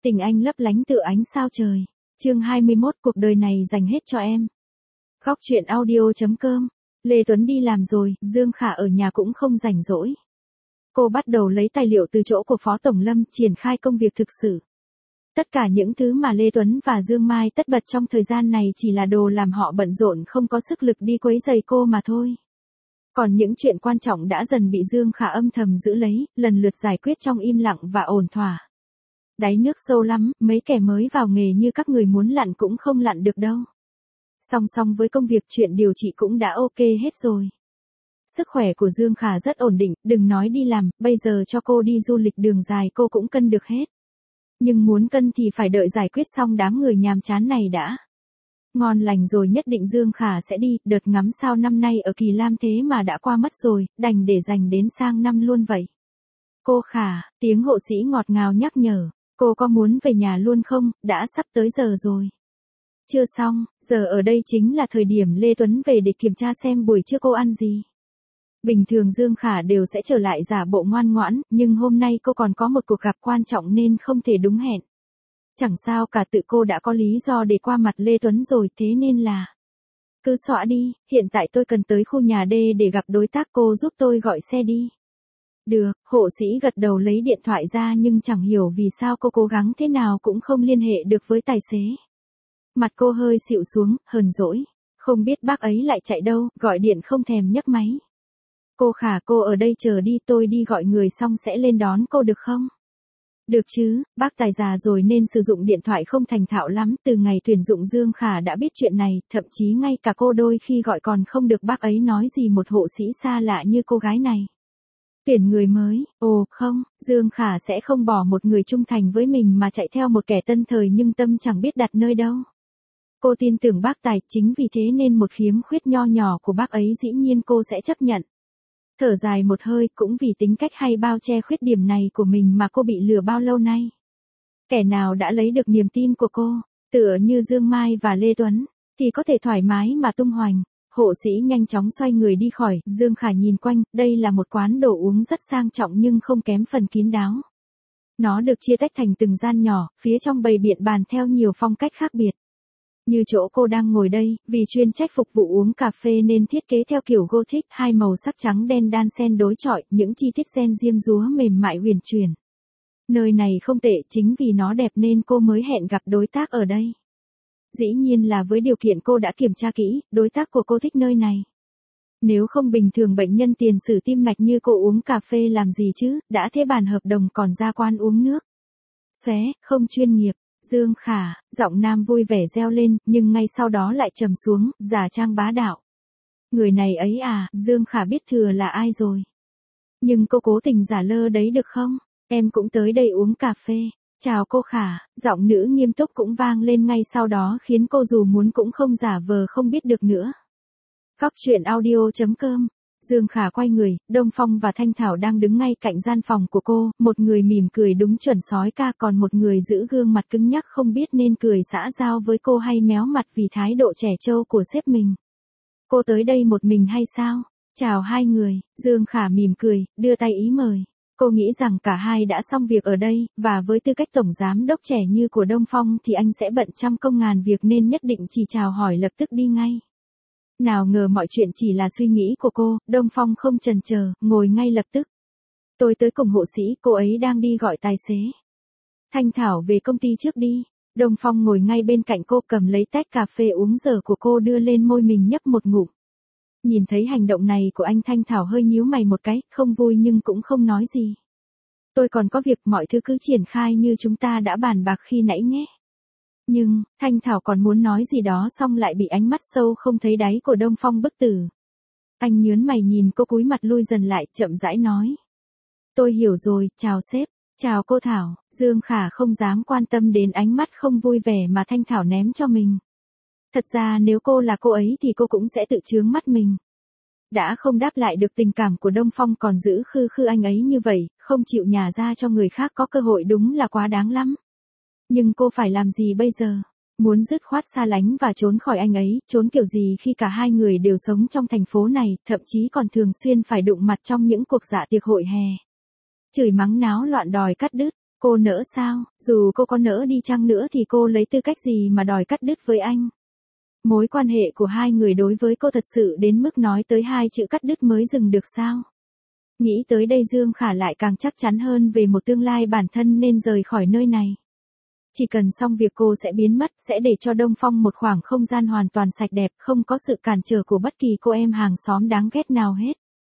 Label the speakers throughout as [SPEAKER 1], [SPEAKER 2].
[SPEAKER 1] Tình anh lấp lánh tựa ánh sao trời. Chương 21, cuộc đời này dành hết cho em. Góc truyện audio.com. Lê Tuấn đi làm rồi, Dương Khả ở nhà cũng không rảnh rỗi. Cô bắt đầu lấy tài liệu từ chỗ của Phó Tổng Lâm, triển khai công việc thực sự. Tất cả những thứ mà Lê Tuấn và Dương Mai tất bật trong thời gian này chỉ là đồ làm họ bận rộn không có sức lực đi quấy rầy cô mà thôi. Còn những chuyện quan trọng đã dần bị Dương Khả âm thầm giữ lấy, lần lượt giải quyết trong im lặng và ổn thỏa. Đáy nước sâu lắm, mấy kẻ mới vào nghề như các người muốn lặn cũng không lặn được đâu. Song song với công việc, chuyện điều trị cũng đã ok hết rồi. Sức khỏe của Dương Khả rất ổn định, đừng nói đi làm, bây giờ cho cô đi du lịch đường dài cô cũng cân được hết. Nhưng muốn cân thì phải đợi giải quyết xong đám người nhàm chán này đã. Ngon lành rồi nhất định Dương Khả sẽ đi, đợt ngắm sao năm nay ở Kỳ Lam thế mà đã qua mất rồi, đành để dành đến sang năm luôn vậy. Cô Khả, tiếng hộ sĩ ngọt ngào nhắc nhở, cô có muốn về nhà luôn không, đã sắp tới giờ rồi. Chưa xong, giờ ở đây chính là thời điểm Lê Tuấn về để kiểm tra xem buổi trưa cô ăn gì. Bình thường Dương Khả đều sẽ trở lại giả bộ ngoan ngoãn, nhưng hôm nay cô còn có một cuộc gặp quan trọng nên không thể đúng hẹn. Chẳng sao cả, tự cô đã có lý do để qua mặt Lê Tuấn rồi, thế nên là cứ xõa đi, hiện tại tôi cần tới khu nhà D để gặp đối tác, cô giúp tôi gọi xe đi. Được, hộ sĩ gật đầu lấy điện thoại ra nhưng chẳng hiểu vì sao cô cố gắng thế nào cũng không liên hệ được với tài xế. Mặt cô hơi xịu xuống, hờn dỗi. Không biết bác ấy lại chạy đâu, gọi điện không thèm nhấc máy. Cô Khả, cô ở đây chờ đi, tôi đi gọi người xong sẽ lên đón cô được không? Được chứ, bác tài già rồi nên sử dụng điện thoại không thành thạo lắm, từ ngày tuyển dụng Dương Khả đã biết chuyện này, thậm chí ngay cả cô đôi khi gọi còn không được bác ấy nói gì một hộ sĩ xa lạ như cô gái này. Tuyển người mới, ồ không, Dương Khả sẽ không bỏ một người trung thành với mình mà chạy theo một kẻ tân thời nhưng tâm chẳng biết đặt nơi đâu. Cô tin tưởng bác tài, chính vì thế nên một khiếm khuyết nho nhỏ của bác ấy dĩ nhiên cô sẽ chấp nhận. Thở dài một hơi, cũng vì tính cách hay bao che khuyết điểm này của mình mà cô bị lừa bao lâu nay. Kẻ nào đã lấy được niềm tin của cô, tựa như Dương Mai và Lê Tuấn, thì có thể thoải mái mà tung hoành. Hộ sĩ nhanh chóng xoay người đi khỏi, Dương Khả nhìn quanh, đây là một quán đồ uống rất sang trọng nhưng không kém phần kín đáo. Nó được chia tách thành từng gian nhỏ, phía trong bày biện bàn theo nhiều phong cách khác biệt. Như chỗ cô đang ngồi đây, vì chuyên trách phục vụ uống cà phê nên thiết kế theo kiểu Gothic, hai màu sắc trắng đen đan xen đối chọi, những chi tiết ren diêm dúa mềm mại huyền chuyển. Nơi này không tệ, chính vì nó đẹp nên cô mới hẹn gặp đối tác ở đây. Dĩ nhiên là với điều kiện cô đã kiểm tra kỹ, đối tác của cô thích nơi này. Nếu không bình thường bệnh nhân tiền sử tim mạch như cô uống cà phê làm gì chứ, đã thế bàn hợp đồng còn ra quan uống nước. Xóe, không chuyên nghiệp. Dương Khả, giọng nam vui vẻ reo lên, nhưng ngay sau đó lại trầm xuống, giả trang bá đạo. Người này ấy à, Dương Khả biết thừa là ai rồi. Nhưng cô cố tình giả lơ đấy được không? Em cũng tới đây uống cà phê. Chào cô Khả, giọng nữ nghiêm túc cũng vang lên ngay sau đó khiến cô dù muốn cũng không giả vờ không biết được nữa. Góc truyện audio.com. Dương Khả quay người, Đông Phong và Thanh Thảo đang đứng ngay cạnh gian phòng của cô, một người mỉm cười đúng chuẩn sói ca, còn một người giữ gương mặt cứng nhắc không biết nên cười xã giao với cô hay méo mặt vì thái độ trẻ trâu của sếp mình. Cô tới đây một mình hay sao? Chào hai người, Dương Khả mỉm cười, đưa tay ý mời. Cô nghĩ rằng cả hai đã xong việc ở đây, và với tư cách tổng giám đốc trẻ như của Đông Phong thì anh sẽ bận trăm công ngàn việc nên nhất định chỉ chào hỏi lập tức đi ngay. Nào ngờ mọi chuyện chỉ là suy nghĩ của cô, Đông Phong không chần chờ, ngồi ngay lập tức. Tôi tới cùng hộ sĩ, cô ấy đang đi gọi tài xế. Thanh Thảo về công ty trước đi. Đông Phong ngồi ngay bên cạnh cô, cầm lấy tách cà phê uống dở của cô đưa lên môi mình nhấp một ngụm. Nhìn thấy hành động này của anh, Thanh Thảo hơi nhíu mày một cái, không vui nhưng cũng không nói gì. Tôi còn có việc, mọi thứ cứ triển khai như chúng ta đã bàn bạc khi nãy nhé. Nhưng, Thanh Thảo còn muốn nói gì đó xong lại bị ánh mắt sâu không thấy đáy của Đông Phong bức tử. Anh nhớn mày nhìn cô, cúi mặt lui dần lại, chậm rãi nói. Tôi hiểu rồi, chào sếp, chào cô Thảo. Dương Khả không dám quan tâm đến ánh mắt không vui vẻ mà Thanh Thảo ném cho mình. Thật ra nếu cô là cô ấy thì cô cũng sẽ tự chướng mắt mình. Đã không đáp lại được tình cảm của Đông Phong còn giữ khư khư anh ấy như vậy, không chịu nhả ra cho người khác có cơ hội đúng là quá đáng lắm. Nhưng cô phải làm gì bây giờ? Muốn dứt khoát xa lánh và trốn khỏi anh ấy, trốn kiểu gì khi cả hai người đều sống trong thành phố này, thậm chí còn thường xuyên phải đụng mặt trong những cuộc dạ tiệc hội hè. Chửi mắng náo loạn đòi cắt đứt, Cô nỡ sao? Dù cô có nỡ đi chăng nữa thì cô lấy tư cách gì mà đòi cắt đứt với anh? Mối quan hệ của hai người đối với cô thật sự đến mức nói tới hai chữ cắt đứt mới dừng được sao? Nghĩ tới đây Dương Khả lại càng chắc chắn hơn về một tương lai bản thân nên rời khỏi nơi này. Chỉ cần xong việc cô sẽ biến mất, sẽ để cho Đông Phong một khoảng không gian hoàn toàn sạch đẹp, không có sự cản trở của bất kỳ cô em hàng xóm đáng ghét nào hết.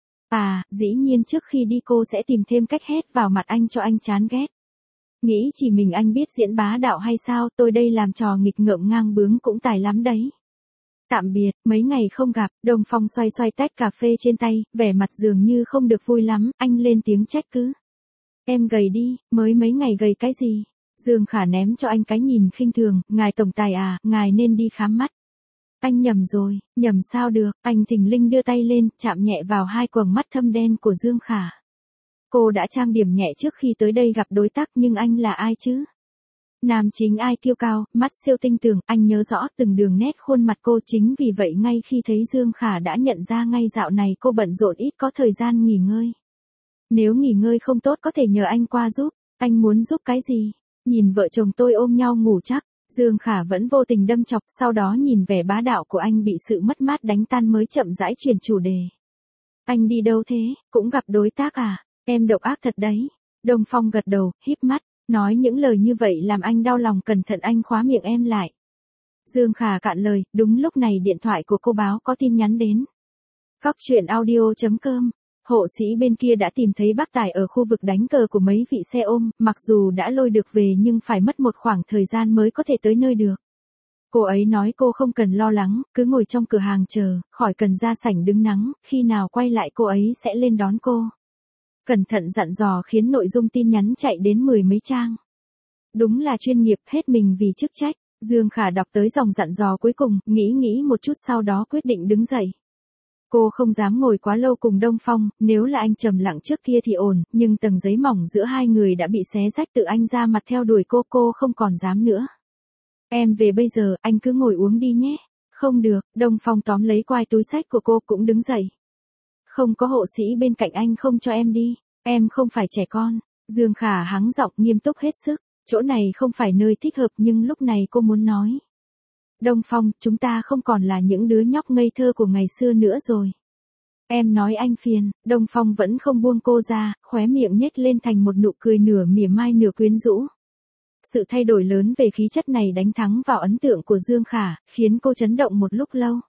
[SPEAKER 1] À, dĩ nhiên trước khi đi cô sẽ tìm thêm cách hét vào mặt anh cho anh chán ghét. Nghĩ chỉ mình anh biết diễn bá đạo hay sao, tôi đây làm trò nghịch ngợm ngang bướng cũng tài lắm đấy. Tạm biệt, mấy ngày không gặp, Đông Phong xoay xoay tách cà phê trên tay, vẻ mặt dường như không được vui lắm, anh lên tiếng trách cứ. Em gầy đi, mới mấy ngày gầy cái gì? Dương Khả ném cho anh cái nhìn khinh thường, ngài tổng tài à, ngài nên đi khám mắt. Anh nhầm rồi, nhầm sao được, anh thình lình đưa tay lên, chạm nhẹ vào hai quầng mắt thâm đen của Dương Khả. Cô đã trang điểm nhẹ trước khi tới đây gặp đối tác nhưng anh là ai chứ? Nam chính ai kiêu cao, mắt siêu tinh tường, anh nhớ rõ từng đường nét khuôn mặt cô, chính vì vậy ngay khi thấy Dương Khả đã nhận ra ngay dạo này cô bận rộn ít có thời gian nghỉ ngơi. Nếu nghỉ ngơi không tốt có thể nhờ anh qua giúp, anh muốn giúp cái gì? Nhìn vợ chồng tôi ôm nhau ngủ chắc, Dương Khả vẫn vô tình đâm chọc, sau đó nhìn vẻ bá đạo của anh bị sự mất mát đánh tan mới chậm rãi chuyển chủ đề. Anh đi đâu thế, cũng gặp đối tác à, em độc ác thật đấy. Đông Phong gật đầu, híp mắt, nói những lời như vậy làm anh đau lòng, cẩn thận anh khóa miệng em lại. Dương Khả cạn lời, đúng lúc này điện thoại của cô báo có tin nhắn đến. Góc truyện audio.com. Hộ sĩ bên kia đã tìm thấy bác Tài ở khu vực đánh cờ của mấy vị xe ôm, mặc dù đã lôi được về nhưng phải mất một khoảng thời gian mới có thể tới nơi được. Cô ấy nói cô không cần lo lắng, cứ ngồi trong cửa hàng chờ, khỏi cần ra sảnh đứng nắng, khi nào quay lại cô ấy sẽ lên đón cô. Cẩn thận dặn dò khiến nội dung tin nhắn chạy đến 10 mấy trang. Đúng là chuyên nghiệp, hết mình vì chức trách. Dương Khả đọc tới dòng dặn dò cuối cùng, nghĩ một chút sau đó quyết định đứng dậy. Cô không dám ngồi quá lâu cùng Đông Phong, nếu là anh trầm lặng trước kia thì ổn, nhưng tầng giấy mỏng giữa hai người đã bị xé rách, tự anh ra mặt theo đuổi cô không còn dám nữa. Em về bây giờ, anh cứ ngồi uống đi nhé. Không được, Đông Phong tóm lấy quai túi xách của cô cũng đứng dậy. Không có hộ sĩ bên cạnh anh không cho em đi, em không phải trẻ con. Dương Khả hắng giọng nghiêm túc hết sức, chỗ này không phải nơi thích hợp nhưng lúc này cô muốn nói. Đông Phong, chúng ta không còn là những đứa nhóc ngây thơ của ngày xưa nữa rồi. Em nói anh phiền, Đông Phong vẫn không buông cô ra, khóe miệng nhếch lên thành một nụ cười nửa mỉa mai nửa quyến rũ. Sự thay đổi lớn về khí chất này đánh thắng vào ấn tượng của Dương Khả, khiến cô chấn động một lúc lâu.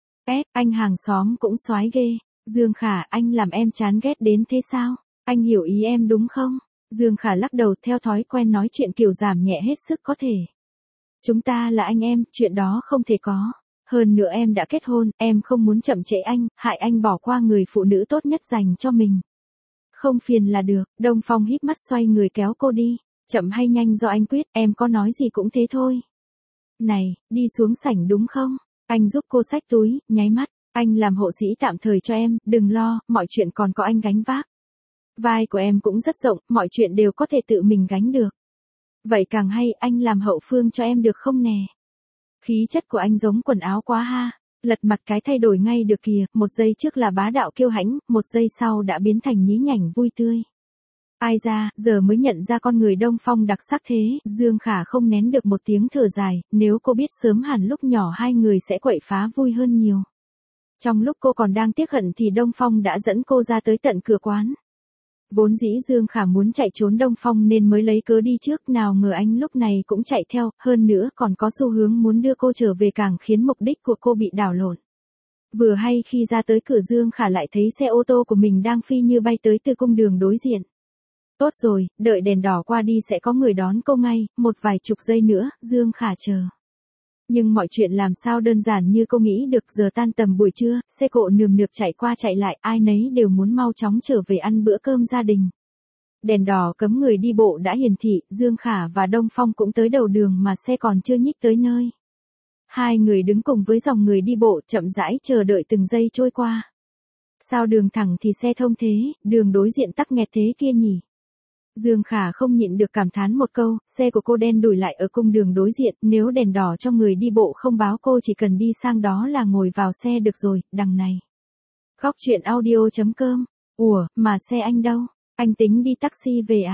[SPEAKER 1] Anh hàng xóm cũng soái ghê. Dương Khả, anh làm em chán ghét đến thế sao? Anh hiểu ý em đúng không? Dương Khả lắc đầu, theo thói quen nói chuyện kiểu giảm nhẹ hết sức có thể. Chúng ta là anh em, chuyện đó không thể có. Hơn nữa em đã kết hôn, em không muốn chậm trễ anh, hại anh bỏ qua người phụ nữ tốt nhất dành cho mình. Không phiền là được, Đông Phong híp mắt xoay người kéo cô đi. Chậm hay nhanh do anh quyết, em có nói gì cũng thế thôi. Này, đi xuống sảnh đúng không? Anh giúp cô xách túi, nháy mắt. Anh làm hộ sĩ tạm thời cho em, đừng lo, mọi chuyện còn có anh gánh vác. Vai của em cũng rất rộng, mọi chuyện đều có thể tự mình gánh được. Vậy càng hay, anh làm hậu phương cho em được không nè? Khí chất của anh giống quần áo quá ha. Lật mặt cái thay đổi ngay được kìa, một giây trước là bá đạo kiêu hãnh, một giây sau đã biến thành nhí nhảnh vui tươi. Ai ra, giờ mới nhận ra con người Đông Phong đặc sắc thế, Dương Khả không nén được một tiếng thở dài, nếu cô biết sớm hẳn lúc nhỏ hai người sẽ quậy phá vui hơn nhiều. Trong lúc cô còn đang tiếc hận thì Đông Phong đã dẫn cô ra tới tận cửa quán. Vốn dĩ Dương Khả muốn chạy trốn Đông Phong nên mới lấy cớ đi trước, nào ngờ anh lúc này cũng chạy theo, hơn nữa còn có xu hướng muốn đưa cô trở về cảng khiến mục đích của cô bị đảo lộn. Vừa hay khi ra tới cửa Dương Khả lại thấy xe ô tô của mình đang phi như bay tới từ cung đường đối diện. Tốt rồi, đợi đèn đỏ qua đi sẽ có người đón cô ngay, một vài chục giây nữa, Dương Khả chờ. Nhưng mọi chuyện làm sao đơn giản như cô nghĩ được, giờ tan tầm buổi trưa, xe cộ nườm nượp chạy qua chạy lại, ai nấy đều muốn mau chóng trở về ăn bữa cơm gia đình. Đèn đỏ cấm người đi bộ đã hiển thị, Dương Khả và Đông Phong cũng tới đầu đường mà xe còn chưa nhích tới nơi. Hai người đứng cùng với dòng người đi bộ chậm rãi chờ đợi từng giây trôi qua. Sao đường thẳng thì xe thông thế, đường đối diện tắc nghẹt thế kia nhỉ? Dương Khả không nhịn được cảm thán một câu, xe của cô đen đủi lại ở cung đường đối diện, nếu đèn đỏ cho người đi bộ không báo cô chỉ cần đi sang đó là ngồi vào xe được rồi, đằng này. Góc truyện audio.com. Ủa, mà xe anh đâu? Anh tính đi taxi về à?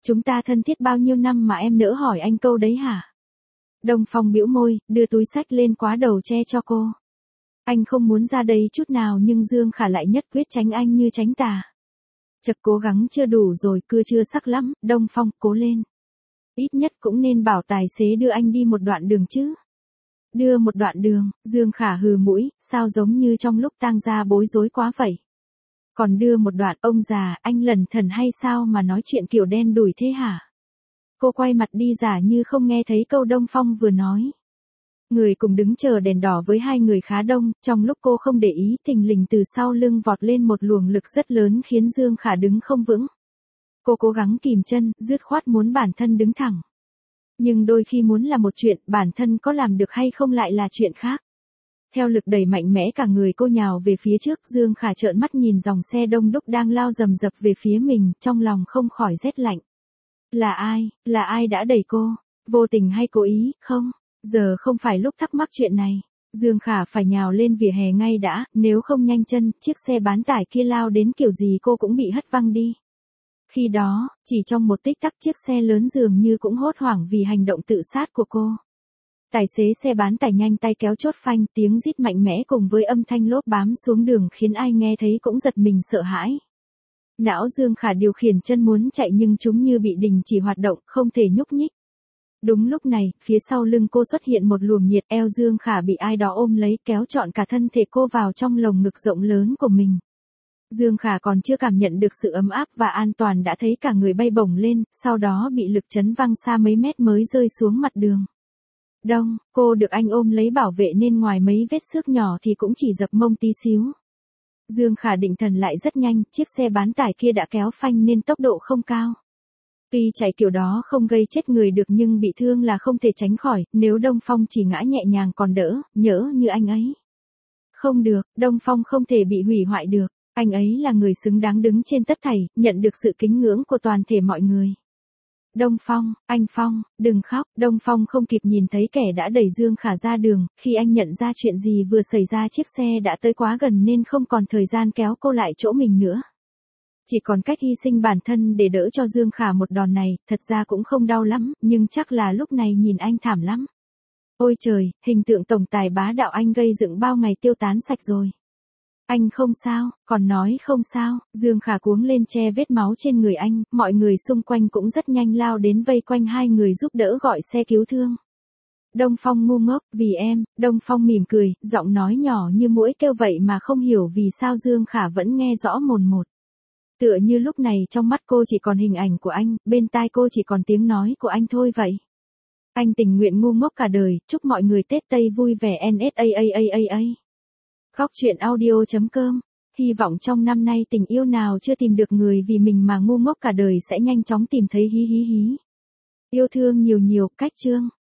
[SPEAKER 1] Chúng ta thân thiết bao nhiêu năm mà em nỡ hỏi anh câu đấy hả? Đông Phong bĩu môi, đưa túi xách lên quá đầu che cho cô. Anh không muốn ra đây chút nào nhưng Dương Khả lại nhất quyết tránh anh như tránh tà. Chật, cố gắng chưa đủ rồi, cưa chưa sắc lắm, Đông Phong, cố lên. Ít nhất cũng nên bảo tài xế đưa anh đi một đoạn đường chứ. Đưa một đoạn đường, Dương Khả hừ mũi, sao giống như trong lúc tang gia bối rối quá vậy. Còn đưa một đoạn, ông già, anh lẩn thẩn hay sao mà nói chuyện kiểu đen đủi thế hả? Cô quay mặt đi giả như không nghe thấy câu Đông Phong vừa nói. Người cùng đứng chờ đèn đỏ với hai người khá đông, trong lúc cô không để ý, thình lình từ sau lưng vọt lên một luồng lực rất lớn khiến Dương Khả đứng không vững. Cô cố gắng kìm chân, dứt khoát muốn bản thân đứng thẳng. Nhưng đôi khi muốn là một chuyện, bản thân có làm được hay không lại là chuyện khác. Theo lực đẩy mạnh mẽ cả người cô nhào về phía trước, Dương Khả trợn mắt nhìn dòng xe đông đúc đang lao rầm rập về phía mình, trong lòng không khỏi rét lạnh. Là ai đã đẩy cô? Vô tình hay cố ý, không? Giờ không phải lúc thắc mắc chuyện này. Dương Khả phải nhào lên vỉa hè ngay đã, nếu không nhanh chân, chiếc xe bán tải kia lao đến kiểu gì cô cũng bị hất văng đi. Khi đó, chỉ trong một tích tắc chiếc xe lớn dường như cũng hốt hoảng vì hành động tự sát của cô. Tài xế xe bán tải nhanh tay kéo chốt phanh, tiếng rít mạnh mẽ cùng với âm thanh lốp bám xuống đường khiến ai nghe thấy cũng giật mình sợ hãi. Não Dương Khả điều khiển chân muốn chạy nhưng chúng như bị đình chỉ hoạt động, không thể nhúc nhích. Đúng lúc này, phía sau lưng cô xuất hiện một luồng nhiệt, eo Dương Khả bị ai đó ôm lấy, kéo trọn cả thân thể cô vào trong lồng ngực rộng lớn của mình. Dương Khả còn chưa cảm nhận được sự ấm áp và an toàn đã thấy cả người bay bổng lên, sau đó bị lực chấn văng xa mấy mét mới rơi xuống mặt đường. Đông, cô được anh ôm lấy bảo vệ nên ngoài mấy vết xước nhỏ thì cũng chỉ dập mông tí xíu. Dương Khả định thần lại rất nhanh, chiếc xe bán tải kia đã kéo phanh nên tốc độ không cao. Tuy chạy kiểu đó không gây chết người được nhưng bị thương là không thể tránh khỏi, nếu Đông Phong chỉ ngã nhẹ nhàng còn đỡ, nhỡ như anh ấy. Không được, Đông Phong không thể bị hủy hoại được, anh ấy là người xứng đáng đứng trên tất thảy, nhận được sự kính ngưỡng của toàn thể mọi người. Đông Phong, anh Phong, đừng khóc, Đông Phong không kịp nhìn thấy kẻ đã đẩy Dương Khả ra đường, khi anh nhận ra chuyện gì vừa xảy ra chiếc xe đã tới quá gần nên không còn thời gian kéo cô lại chỗ mình nữa. Chỉ còn cách hy sinh bản thân để đỡ cho Dương Khả một đòn này, thật ra cũng không đau lắm, nhưng chắc là lúc này nhìn anh thảm lắm. Ôi trời, hình tượng tổng tài bá đạo anh gây dựng bao ngày tiêu tán sạch rồi. Anh không sao, còn nói không sao, Dương Khả cuống lên che vết máu trên người anh, mọi người xung quanh cũng rất nhanh lao đến vây quanh hai người giúp đỡ gọi xe cứu thương. Đông Phong ngu ngốc, vì em, Đông Phong mỉm cười, giọng nói nhỏ như muỗi kêu vậy mà không hiểu vì sao Dương Khả vẫn nghe rõ mồn một. Tựa như lúc này trong mắt cô chỉ còn hình ảnh của anh, bên tai cô chỉ còn tiếng nói của anh thôi vậy. Anh tình nguyện ngu ngốc cả đời, chúc mọi người Tết Tây vui vẻ NSAAAAA. Khóc chuyện audio.com. Hy vọng trong năm nay tình yêu nào chưa tìm được người vì mình mà ngu ngốc cả đời sẽ nhanh chóng tìm thấy hí hí hí. Yêu thương nhiều nhiều, cách chương.